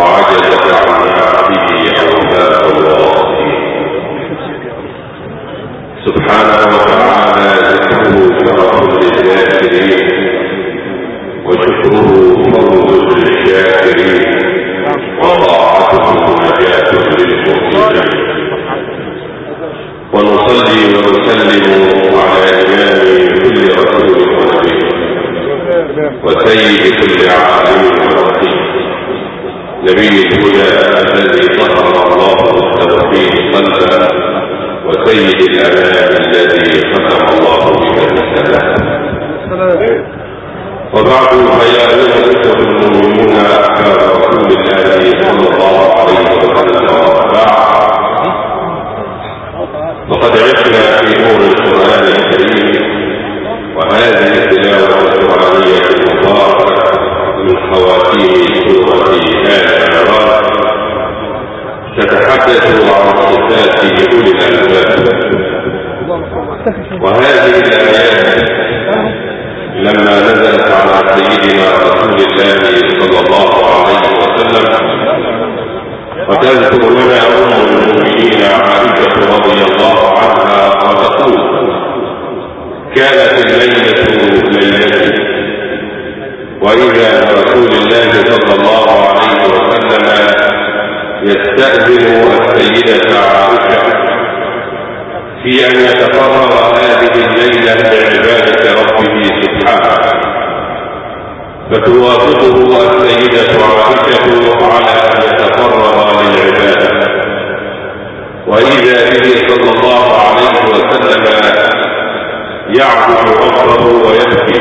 وعجزت عن نعته أوفاق الواصفين. سبحانه وتعالى ذكره شرف للذاكرين وشكره فوز للشاكرين وطاعته نجاة للمؤمنين. ونصلي ونسلم على إمام كل رسول ونبي وسيد كل عالم ورقيب، نبي الهدى الذي طهر الله التوحيد قلبا، وسيد الأمان الذي ختم الله به السلام. وبعد، فيا أيها الإخوة المؤمنون أحباب رسول الله صلى الله عليه وسلم، وبعد، وقد عشنا في نور القرآن الكريم، وهذه التلاوة القرآنية المباركة من خواتيم سورة آل عمران تتحدث عن صفات أولي الألباب. وهذه الآيات لما نزلت على سيدنا رسول الله صلى الله عليه وسلم وتذكر لنا أم المؤمنين عائشة رضي الله عنها وتقول: كانت الليلة ليلتي، وإذا رسول الله صلى الله عليه وسلم يستأذن السيدة عائشة في أن يتفرغ هذه الليلة لعبادة ربه سبحانه، فتوافقه السيدة عائشة على أن يتفرغ للعبادة، وإذا به صلى الله عليه وسلم يعبد ربه ويبكي،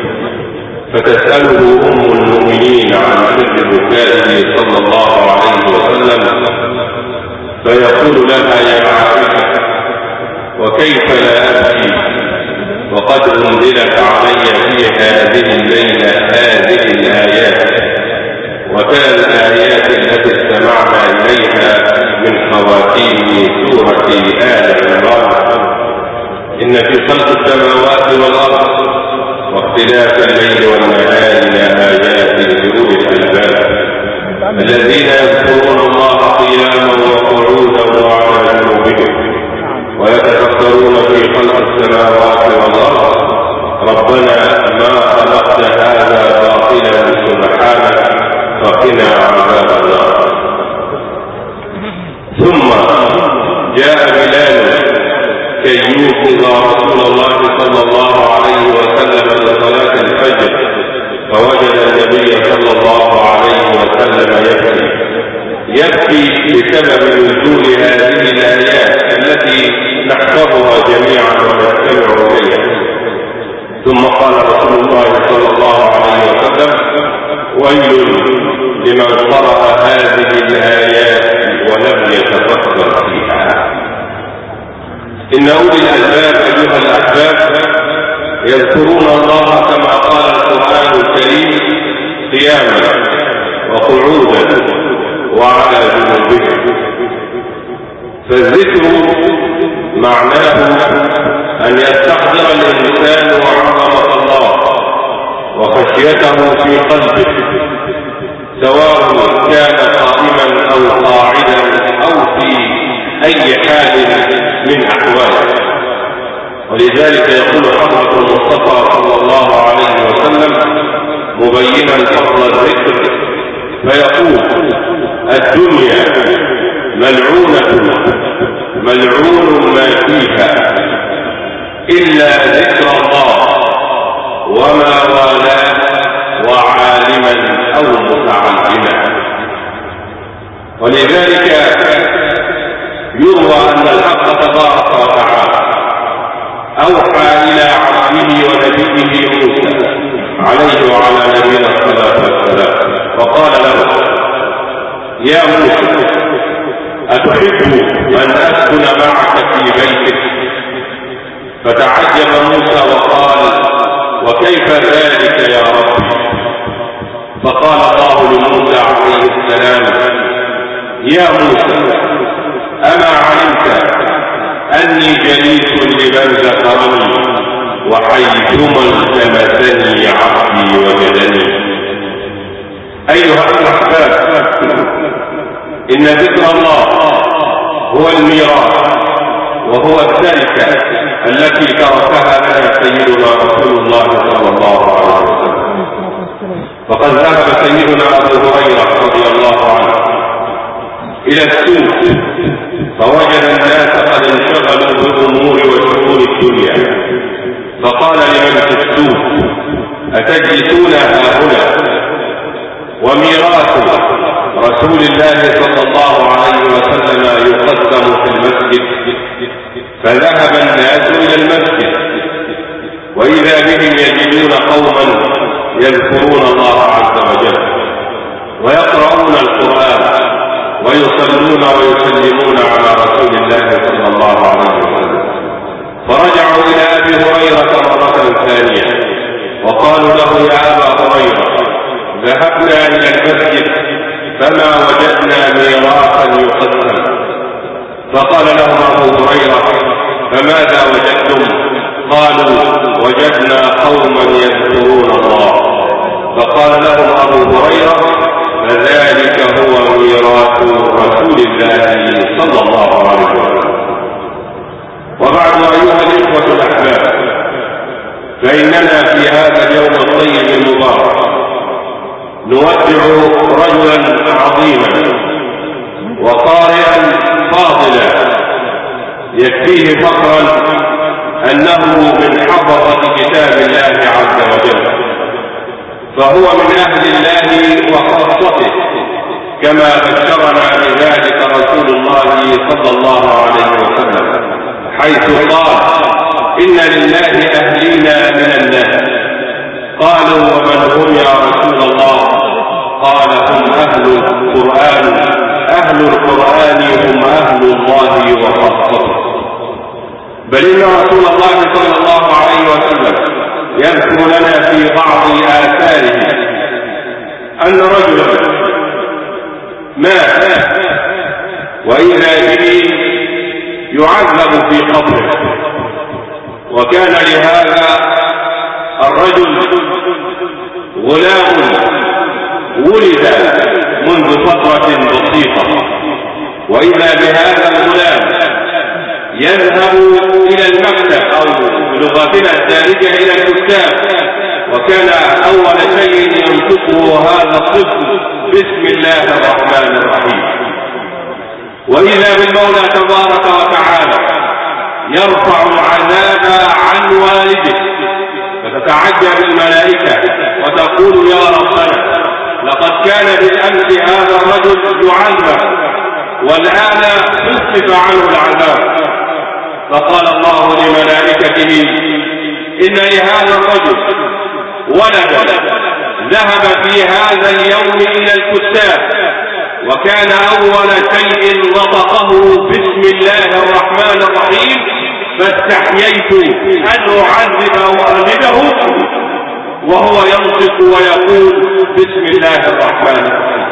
فتسأله أم المؤمنين عن سر بكائه صلى الله عليه وسلم، فيقول لها: يا عائشة، وكيف لا أبكي وقد أنزلت علي في هذه الليلة هذه الآيات، وكان الآيات التي استمعنا إليها من خواتيم سورة آل عمران: إن في خلق السماوات والأرض واختلاف الليل والنهار لآيات لأولي الألباب الذين يذكرون الله قياما وقعودا وعلى جنوبهم ويتفكرون في خلق السماوات والأرض ربنا ما خلقت هذا باطلا سبحانك فقنا عذاب النار. ثم جاء بلال كي يوقظ رسول الله صلى الله عليه وسلم لصلاة الفجر، فوجد النبي صلى الله عليه وسلم يبكي بسبب نزول هذه الآيات التي نحفظها جميعا ونستمع إليها. ثم قال رسول الله صلى الله عليه وسلم: ويل لمن قرأ هذه الآيات ولم يتفكر فيها. إن أولي الألباب أيها الأحباب يذكرون الله كما قال القرآن الكريم قياما وقعودا وعلى جنوبهم. فالذكر معناه أن يستحضر الإنسان عظمة الله وخشيته في قلبه، سواء كان قائما أو قاعدا أو في أي حال من أحواله. ولذلك يقول حضرة المصطفى صلى الله عليه وسلم مبينا فضل الذكر فيقول: الدنيا ملعونة ملعون ما فيها إلا ذكر الله وما والاه وعالما أو متعلما. ولذلك يروى أن الحق تبارك وتعالى أوحى إلى عبده ونبيه موسى عليه وعلى نبينا الصلاة والسلام وقال له: يا موسى، أتحب أن أسكن معك في بيتك؟ فتعجب موسى وقال: وكيف ذلك يا ربي؟ فقال الله لموسى عليه السلام: يا موسى، أما علمت أني جليس لمن ذكرني وحيثما التمسني عبدي وجدني؟ أيها الأحباب، إن ذكر الله هو الميراث وهو التركة التي تركها لنا سيدنا رسول الله صلى الله عليه وسلم. فقد ذهب سيدنا أبو هريرة رضي الله عنه إلى السوق فوجد الناس قد انشغلوا بالأمور وشؤون الدنيا، فقال لمن في السوق: أتجلسون هاهنا وميراث رسول الله صلى الله عليه وسلم يقدم في المسجد؟ فذهب الناس إلى المسجد وإذا بهم يجدون قوما يذكرون الله عز وجل ويقرؤون القرآن ويصلون ويسلمون على رسول الله صلى الله عليه وسلم. فرجعوا إلى أبي هريرة مرة ثانية وقالوا له: يا أبا هريرة، ذهبنا إلى المسجد فما وجدنا ميراثا يقسم. فقال لهم أبو هريرة: فماذا وجدتم؟ قالوا: وجدنا قوما يذكرون الله. فقال لهم أبو هريرة: فذلك هو ميراث رسول الله صلى الله عليه وسلم. وبعد أيها الإخوة الأحباب، فإننا في هذا اليوم الطيب المبارك نودع رجلا عظيما وقارئا فاضلا يكفيه فخرا أنه من حفظة كتاب الله عز وجل، فهو من أهل الله وخاصته، كما بشرنا بذلك رسول الله صلى الله عليه وسلم حيث قال: إن لله أهلين من الناس. قالوا: ومن هم يا رسول الله؟ قال: هم أهل القرآن. أهل القرآن هم أهل الله وخاصته. بل إن رسول الله صلى الله عليه وسلم يذكر لنا في بعض آثاره أن رجلا مات وإذا به يعذب في قبره، وكان لهذا الرجل غلام ولد منذ فترة بسيطة، وإذا بهذا الغلام يذهب إلى المكتب أو بلغتنا الدارجة إلى الكتاب، وكان أول شيء ينطقه هذا الطفل بسم الله الرحمن الرحيم. وإذا بالمولى تبارك وتعالى يرفع العذاب عن والده، فتتعجب الملائكة وتقول: يا ربنا، لقد كان بالأمس هذا الرجل يعذب والآن خفف عنه العذاب. فقال الله لملائكته: إن لهذا الرجل ولدا ذهب في هذا اليوم إلى الكتاب، وكان أول شيء نطقه بسم الله الرحمن الرحيم، فاستحييت أن أعذب والده وهو ينطق ويقول بسم الله الرحمن الرحيم.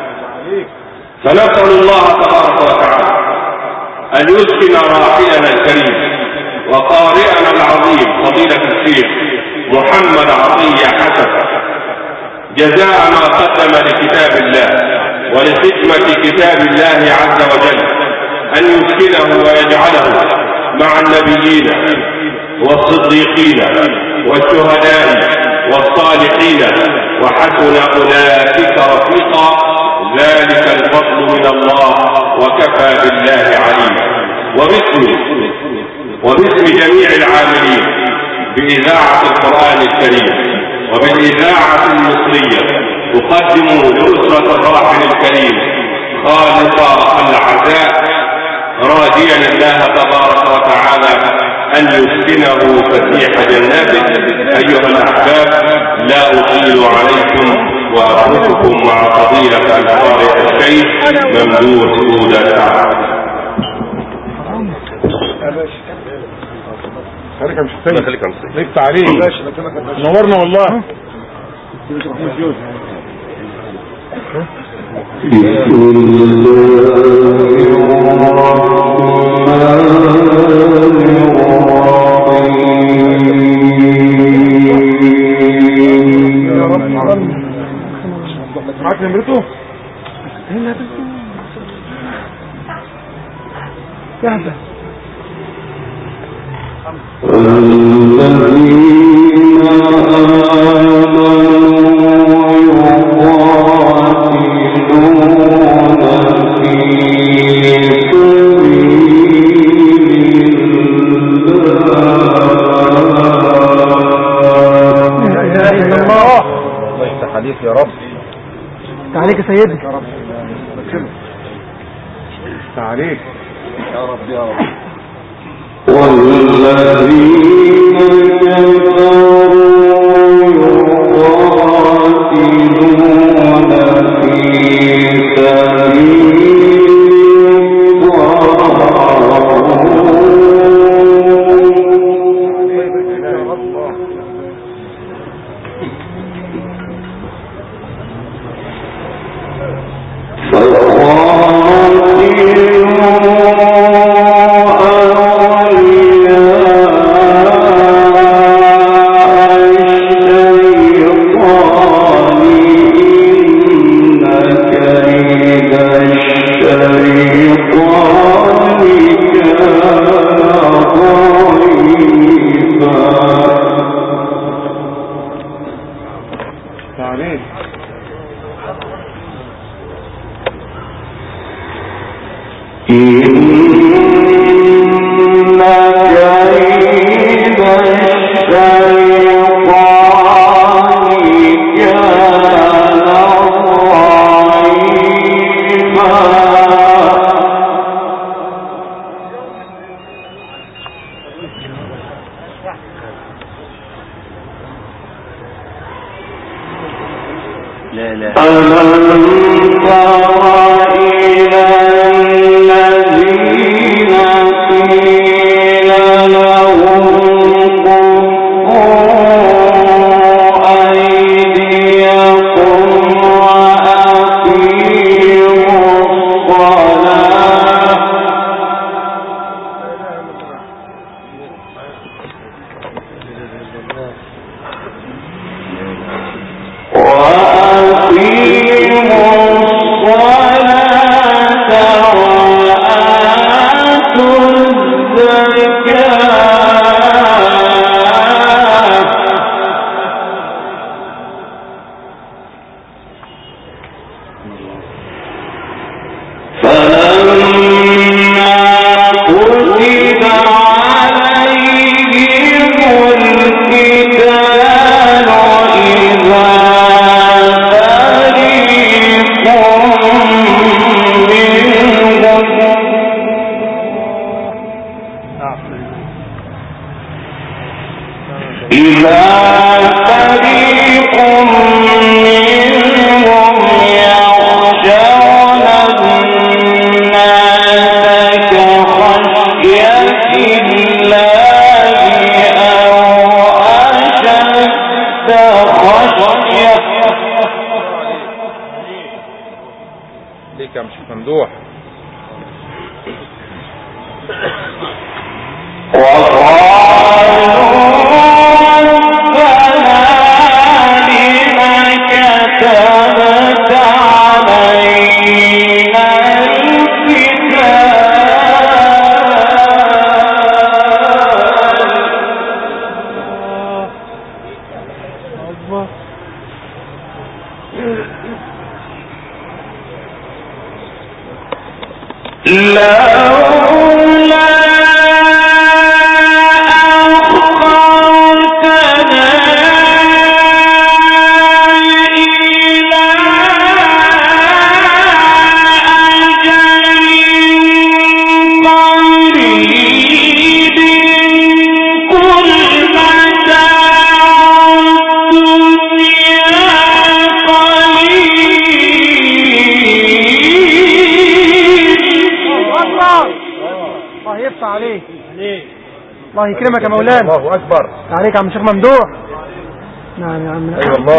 فنسأل الله تبارك وتعالى أن يسكن راحلنا الكريم وقارئنا العظيم فضيلة الشيخ محمد عطية حسن جزاء ما قدم لكتاب الله ولخدمة كتاب الله عز وجل، أن يسكنه ويجعله مع النبيين والصديقين والشهداء والصالحين وحسن أولئك رفيقا، ذلك الفضل من الله وكفى بالله عليما. وباسم جميع العاملين بإذاعة القرآن الكريم وبالإذاعة المصرية أقدم لأسرة الراحل الكريم خالص العزاء، راجيا الله تبارك وتعالى أن يسكنه فسيح جناته. أيها الأحباب، لا أطيل عليكم وأترككم مع فضيلة القارئ الشيخ ممدوح أولى سعد. خليك مش حسين، خليك ليك تعليق نورنا والله. معاك نمرته؟ يهدى عليك يا رب، عليك يا سيدي، عليك يا رب يا رب. والذين كفروا يقاتلون في سبيل ليك يا مش ممدوح. الله يكرمك يا مولانا. الله اكبر عليك يا عم شيخ ممدوح. نعم يا عم. اي والله.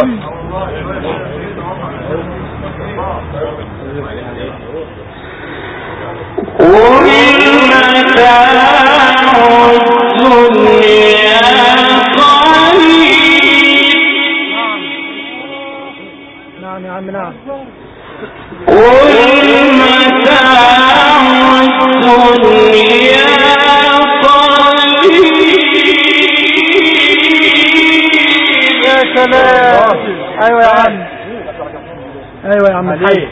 نعم يا عم. نعم ايوه يا عم، ايوه يا عم الحاج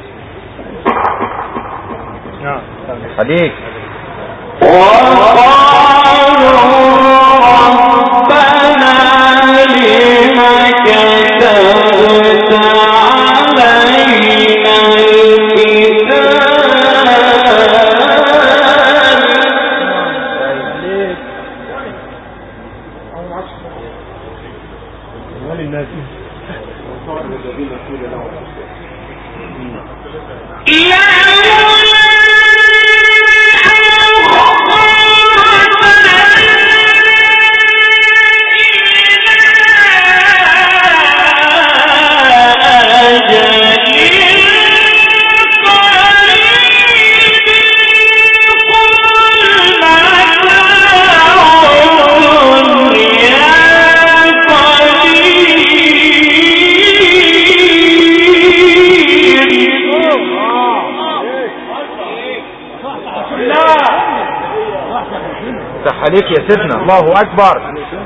خليك. عليك يا سيدنا، الله أكبر.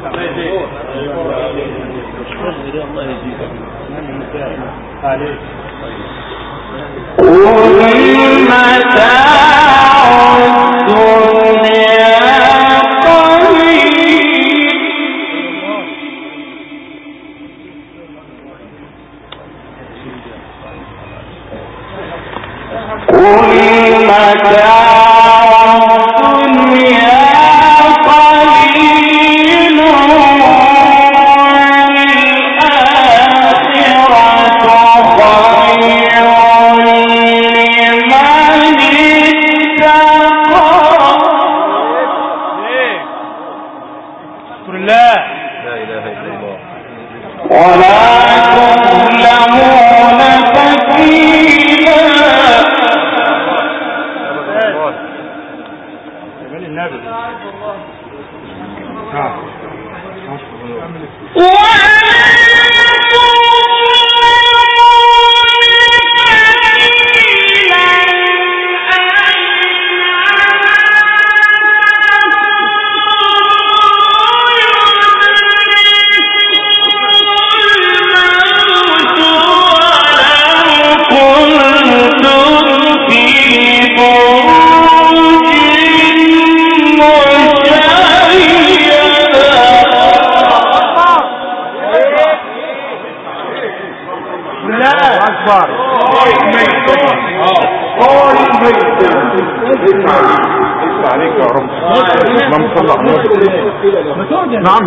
نعم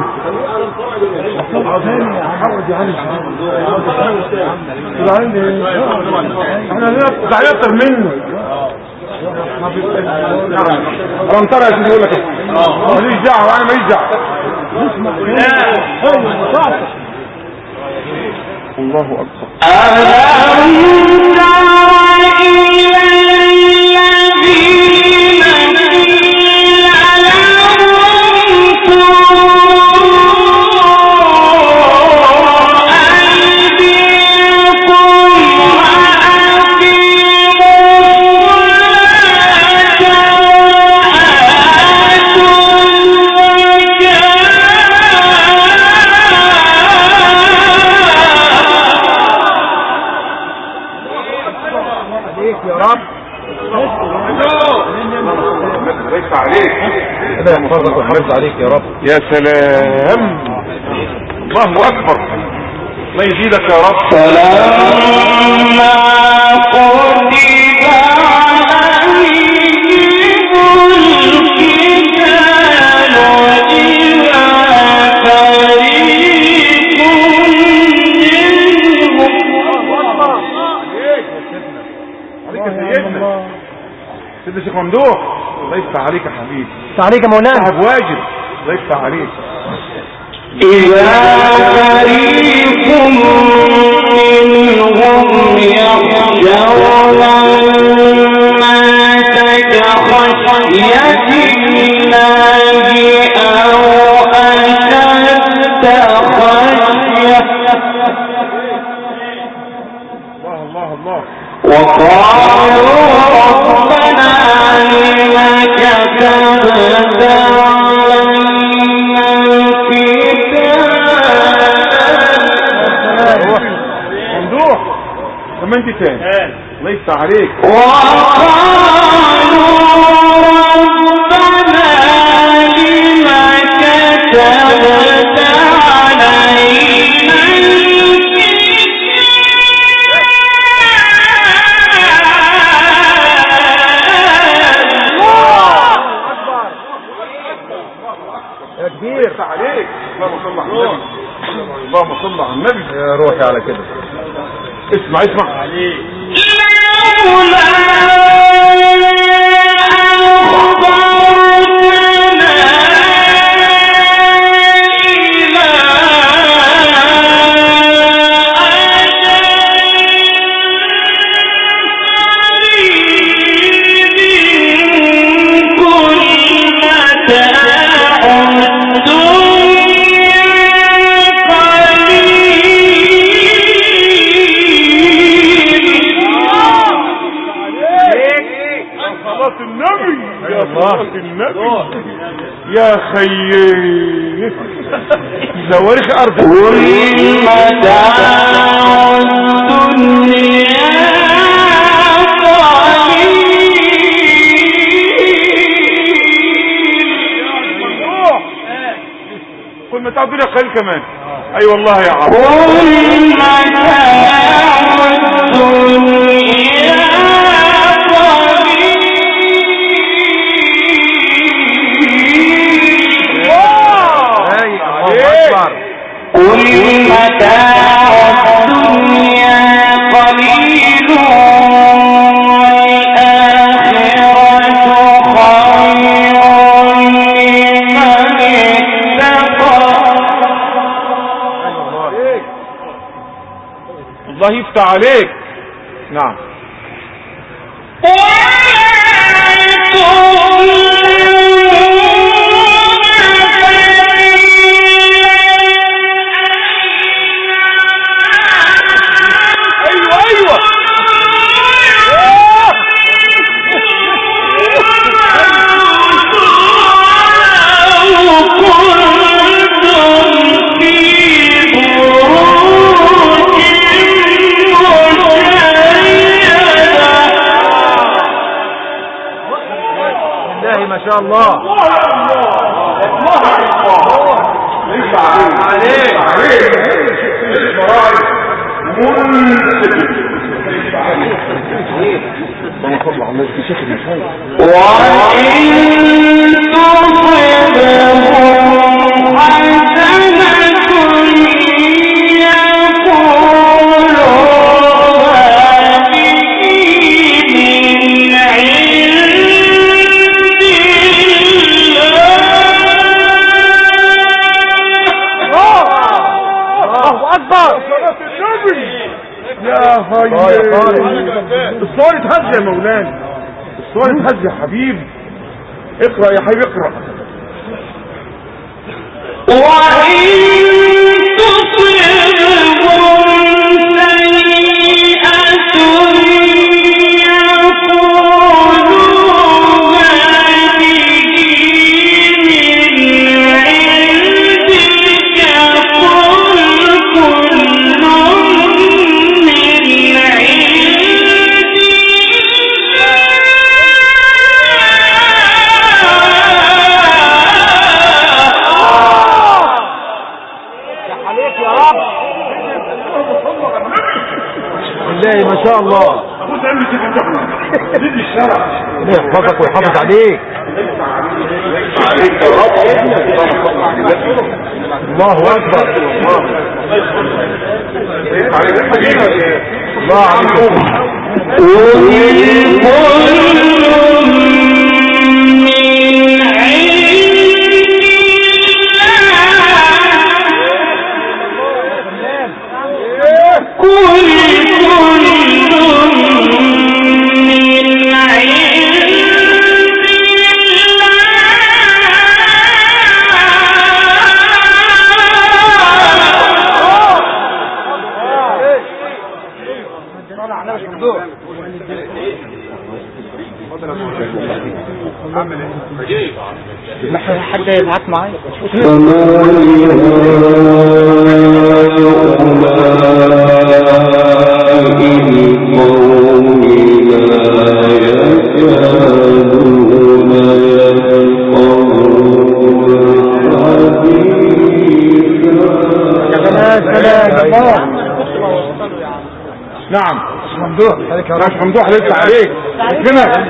احنا لنا اكتر منه. انا انطر يا سيدي، يقول لك ماليش دعوه، انا ماليش دعوه. الله اكبر. عليك يا رب. يا سلام، الله اكبر، الله يزيدك يا رب. فلما كتب عليهم القتال إذا فريق منهم. عليك يا سيدنا، سيدنا شيخ ممدوح، الله يفتح عليك يا حبيبي. يفتح عليك يا مولانا، صاحب واجب، الله يفتح عليك. إذا فريق منهم يخشون الناس كخشية الله أو أشد خشية. الله الله الله. كمان دي تاني الله يفتح عليك. يا كبير عليك. اللهم صل على النبي. يا روحي على كده. اسمع اسمع عليك. يا خيي زواريخ ارض والمتاع الدنيا كل متاع الدنيا قليل كمان. اي والله يا عم. والمتاع الدنيا قل متاع الدنيا قليل والآخرة خير لمن اتقى. الله يفتح عليك. نعم. ما شاء الله. الصور اتهز يا مولانا. الصور اتهز يا حبيب. اقرأ يا حبيب اقرأ. وإن تصبهم سيئة يقولوا هذه من عندك قل كل ما شاء الله. يحفظك ويحافظ عليك. الله اكبر. الله حد يبعت معايا نعم ممدوح عليك يا رب ممدوح لسه عليك كده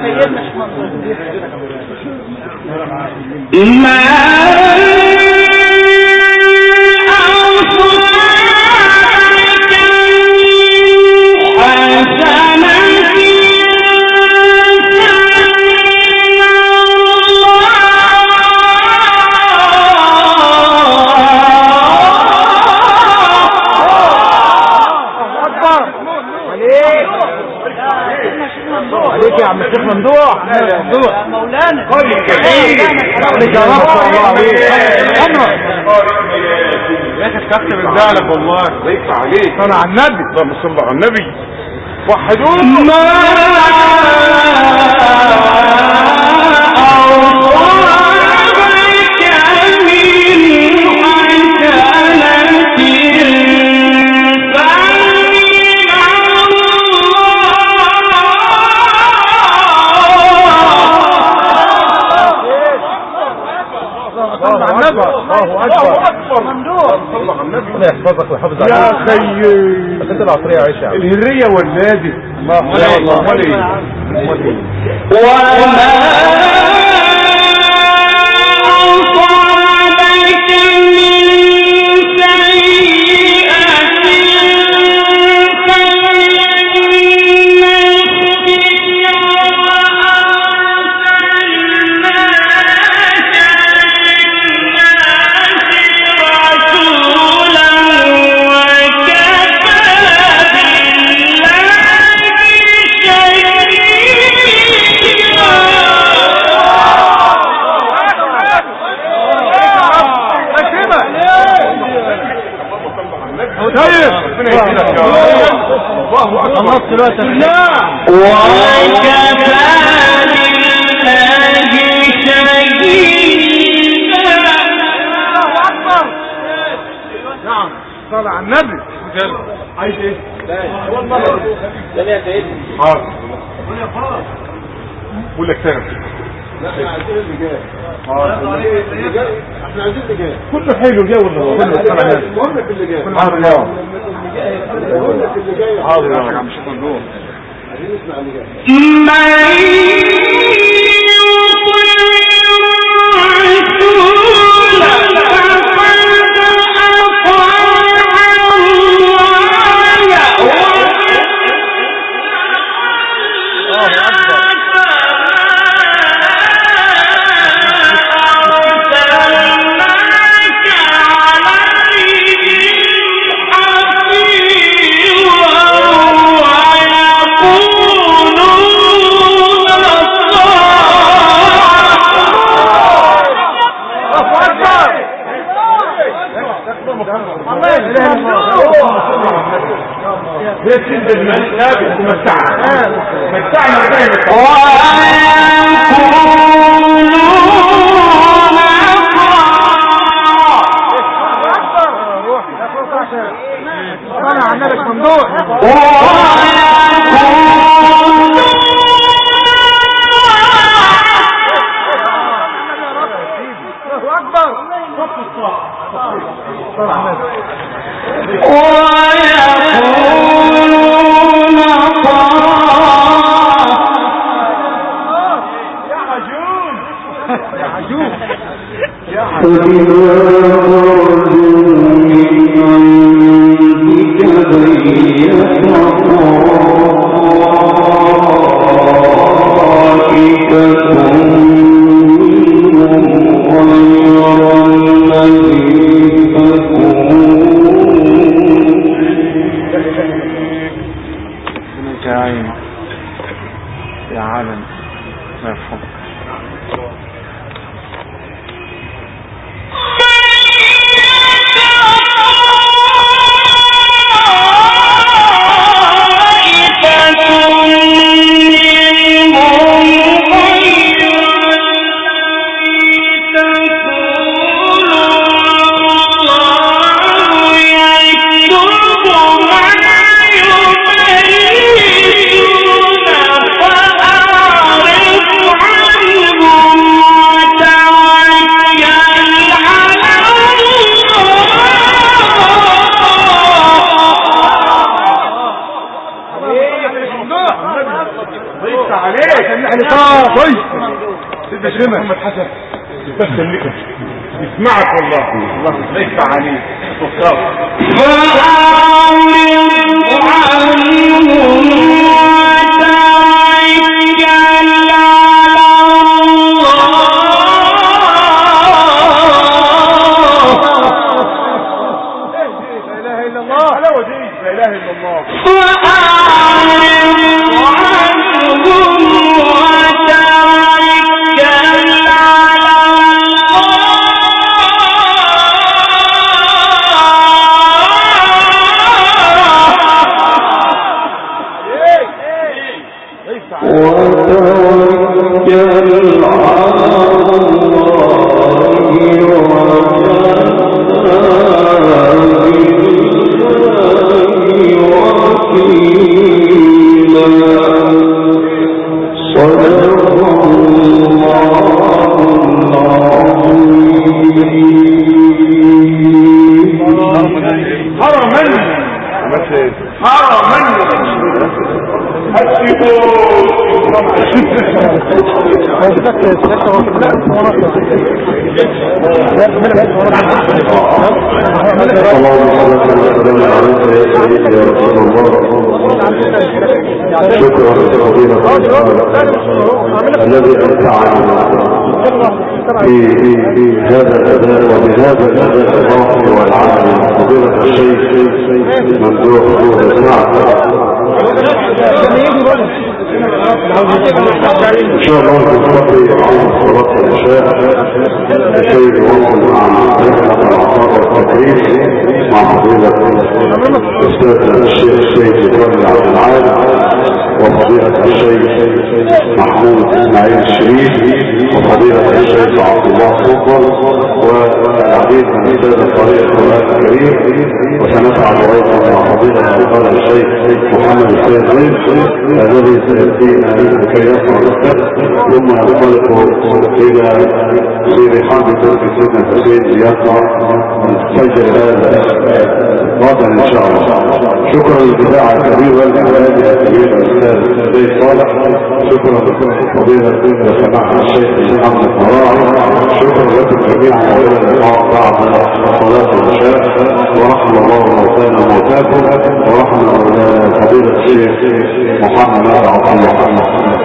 عليك يا عم الشيخ ممدوح يا مولانا عليك يا رب الله عليك يا اخي اتكفت من ذلك والله ليس عليك صلى على النبي اللهم صل على النبي وحدوه الله اكبر ممدوح صلى على النبي ربنا يحفظك ويحافظ عليك يا سيد انت العصريه عايشه الهريه والنادي الله خلصت دلوقتي وكفى بالله شهيدا. نعم صلى على النبي. عايز ايه؟ لا يا سيدي. حاضر. بقول لك سنة. لا احنا عايزين الرجال. احنا عايزين الرجال. كله حلو الجو والله. كله في اللي جاي. حاضر يا حاضر يا عم شوف النور. عايزين نسمع اللي جاي. يفتح عليك طيب سيدنا الشيخ محمد حسن يستسلم لك يسمعك والله الله يفتح عليك شكرا لفضيلة الذي أمتعني في هذا الأداء وبهذا الأداء الراقي والعالي فضيلة الشيخ ممدوح سعد. إن شاء الله نصلي عن صلاة العشاء لكي نواصل مع العطاء والتكريم مع فضيلة الأستاذ الشيخ السيد إبراهيم عبد العال وفضيلة الشيخ محمود إسماعيل الشريف وفضيلة الشيخ عبد الله صفر والعديد من السادة طريق القرآن الكريم. وسنفعل أيضا مع فضيلة الشيخ محمد السيد غيث الذي سيأتينا لكي يقرأ السبت ثم ينطلق إلى سير حمد ترك سيدنا الحسين ليقرأ فجر هذا غدا إن شاء الله. شكرا للبداعة الكبيرة لأولادي الكبير الأستاذ سيد صالح. شكرا لفضيلة سماحة الشيخ محمد مراعي. شكرا لكم جميعا وإلى اللقاء بعد صلاة العشاء. ورحم الله موتانا وموتاكم ورحم فضيلة الشيخ محمد عبد الله.